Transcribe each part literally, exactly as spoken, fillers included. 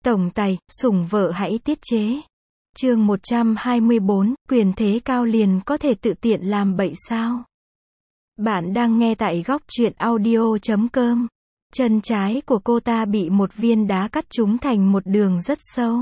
Tổng tài, sủng vợ hãy tiết chế. Chương một trăm hai mươi bốn, quyền thế cao liền có thể tự tiện làm bậy sao? Bạn đang nghe tại góc truyện audio chấm com. Chân trái của cô ta bị một viên đá cắt trúng thành một đường rất sâu.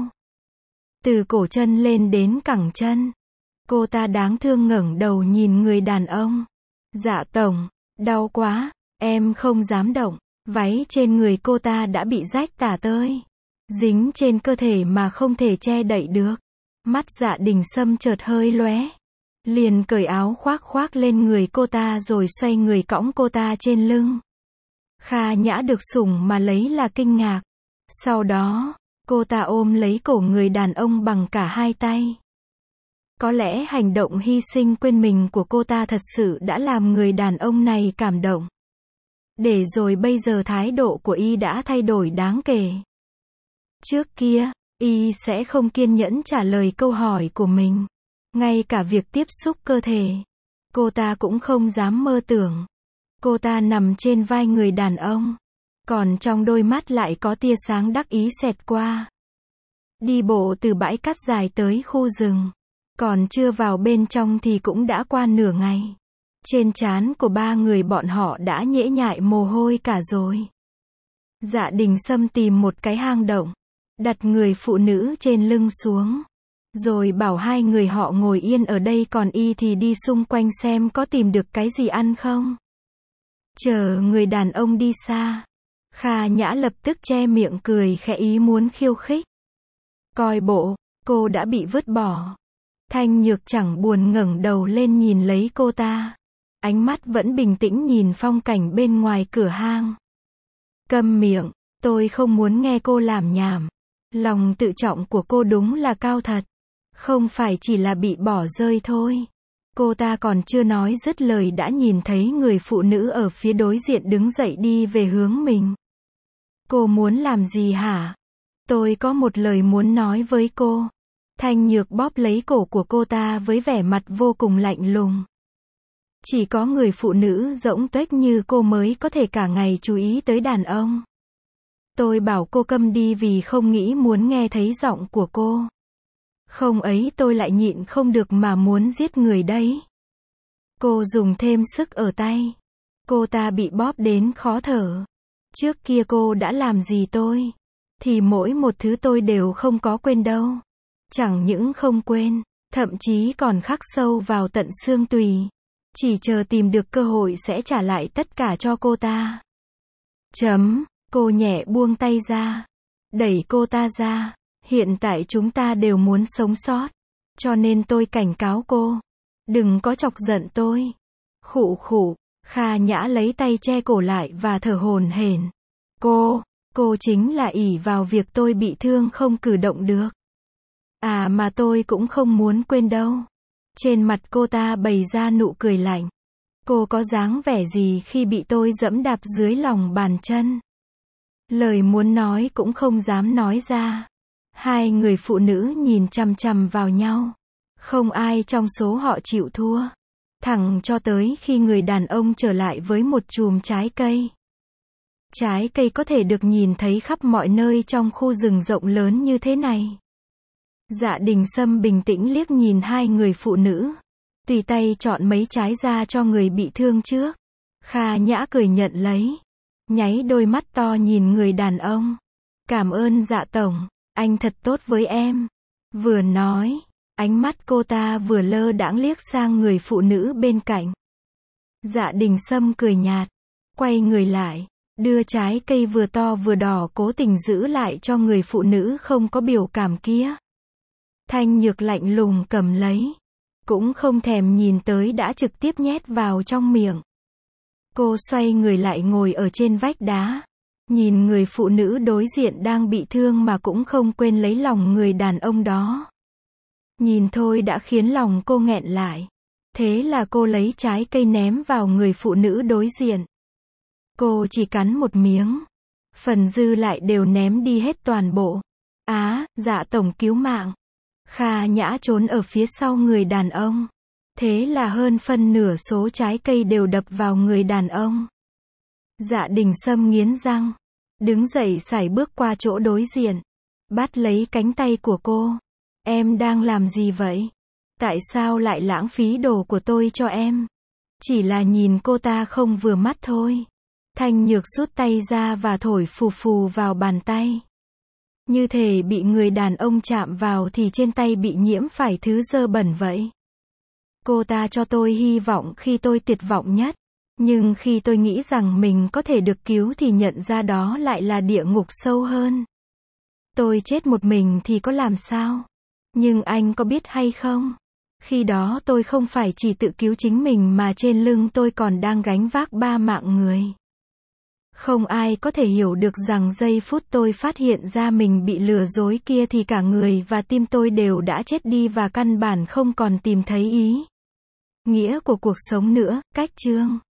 Từ cổ chân lên đến cẳng chân. Cô ta đáng thương ngẩng đầu nhìn người đàn ông. Dạ tổng, đau quá, em không dám động. Váy trên người cô ta đã bị rách tả tơi. Dính trên cơ thể mà không thể che đậy được. Mắt Dạ Đình Sâm chợt hơi lóe. Liền cởi áo khoác khoác lên người cô ta rồi xoay người cõng cô ta trên lưng. Kha Nhã được sủng mà lấy là kinh ngạc. Sau đó, cô ta ôm lấy cổ người đàn ông bằng cả hai tay. Có lẽ hành động hy sinh quên mình của cô ta thật sự đã làm người đàn ông này cảm động. Để rồi bây giờ thái độ của y đã thay đổi đáng kể. Trước kia, y sẽ không kiên nhẫn trả lời câu hỏi của mình. Ngay cả việc tiếp xúc cơ thể, cô ta cũng không dám mơ tưởng. Cô ta nằm trên vai người đàn ông, còn trong đôi mắt lại có tia sáng đắc ý xẹt qua. Đi bộ từ bãi cát dài tới khu rừng, còn chưa vào bên trong thì cũng đã qua nửa ngày. Trên trán của ba người bọn họ đã nhễ nhại mồ hôi cả rồi. Dạ Đình Sâm tìm một cái hang động, đặt người phụ nữ trên lưng xuống, rồi bảo hai người họ ngồi yên ở đây còn y thì đi xung quanh xem có tìm được cái gì ăn không. Chờ người đàn ông đi xa, Kha Nhã lập tức che miệng cười khẽ ý muốn khiêu khích. Coi bộ, cô đã bị vứt bỏ. Thanh Nhược chẳng buồn ngẩng đầu lên nhìn lấy cô ta. Ánh mắt vẫn bình tĩnh nhìn phong cảnh bên ngoài cửa hang. Câm miệng, tôi không muốn nghe cô làm nhảm. Lòng tự trọng của cô đúng là cao thật. Không phải chỉ là bị bỏ rơi thôi. Cô ta còn chưa nói dứt lời đã nhìn thấy người phụ nữ ở phía đối diện đứng dậy đi về hướng mình. Cô muốn làm gì hả? Tôi có một lời muốn nói với cô. Thanh Nhược bóp lấy cổ của cô ta với vẻ mặt vô cùng lạnh lùng. Chỉ có người phụ nữ rỗng tuếch như cô mới có thể cả ngày chú ý tới đàn ông. Tôi bảo cô câm đi vì không nghĩ muốn nghe thấy giọng của cô. Không ấy tôi lại nhịn không được mà muốn giết người đấy. Cô dùng thêm sức ở tay. Cô ta bị bóp đến khó thở. Trước kia cô đã làm gì tôi, thì mỗi một thứ tôi đều không có quên đâu. Chẳng những không quên, thậm chí còn khắc sâu vào tận xương tùy. Chỉ chờ tìm được cơ hội sẽ trả lại tất cả cho cô ta. Chấm, cô nhẹ buông tay ra. Đẩy cô ta ra. Hiện tại chúng ta đều muốn sống sót. Cho nên tôi cảnh cáo cô. Đừng có chọc giận tôi. Khụ khụ, Kha Nhã lấy tay che cổ lại và thở hổn hển. Cô, cô chính là ỷ vào việc tôi bị thương không cử động được. À mà tôi cũng không muốn quên đâu. Trên mặt cô ta bày ra nụ cười lạnh. Cô có dáng vẻ gì khi bị tôi giẫm đạp dưới lòng bàn chân? Lời muốn nói cũng không dám nói ra. Hai người phụ nữ nhìn chằm chằm vào nhau. Không ai trong số họ chịu thua. Thẳng cho tới khi người đàn ông trở lại với một chùm trái cây. Trái cây có thể được nhìn thấy khắp mọi nơi trong khu rừng rộng lớn như thế này. Dạ Đình Sâm bình tĩnh liếc nhìn hai người phụ nữ. Tùy tay chọn mấy trái ra cho người bị thương trước. Kha Nhã cười nhận lấy. Nháy đôi mắt to nhìn người đàn ông. Cảm ơn Dạ tổng, anh thật tốt với em. Vừa nói, ánh mắt cô ta vừa lơ đãng liếc sang người phụ nữ bên cạnh. Dạ Đình Sâm cười nhạt. Quay người lại, đưa trái cây vừa to vừa đỏ cố tình giữ lại cho người phụ nữ không có biểu cảm kia. Thanh Nhược lạnh lùng cầm lấy. Cũng không thèm nhìn tới đã trực tiếp nhét vào trong miệng. Cô xoay người lại ngồi ở trên vách đá. Nhìn người phụ nữ đối diện đang bị thương mà cũng không quên lấy lòng người đàn ông đó. Nhìn thôi đã khiến lòng cô nghẹn lại. Thế là cô lấy trái cây ném vào người phụ nữ đối diện. Cô chỉ cắn một miếng. Phần dư lại đều ném đi hết toàn bộ. Á, Dạ tổng cứu mạng. Kha Nhã trốn ở phía sau người đàn ông. Thế là hơn phân nửa số trái cây đều đập vào người đàn ông. Dạ Đình Sâm nghiến răng. Đứng dậy sải bước qua chỗ đối diện. Bắt lấy cánh tay của cô. Em đang làm gì vậy? Tại sao lại lãng phí đồ của tôi cho em? Chỉ là nhìn cô ta không vừa mắt thôi. Thanh Nhược rút tay ra và thổi phù phù vào bàn tay. Như thể bị người đàn ông chạm vào thì trên tay bị nhiễm phải thứ dơ bẩn vậy. Cô ta cho tôi hy vọng khi tôi tuyệt vọng nhất. Nhưng khi tôi nghĩ rằng mình có thể được cứu thì nhận ra đó lại là địa ngục sâu hơn. Tôi chết một mình thì có làm sao? Nhưng anh có biết hay không? Khi đó tôi không phải chỉ tự cứu chính mình mà trên lưng tôi còn đang gánh vác ba mạng người. Không ai có thể hiểu được rằng giây phút tôi phát hiện ra mình bị lừa dối kia thì cả người và tim tôi đều đã chết đi và căn bản không còn tìm thấy ý nghĩa của cuộc sống nữa. Cách chương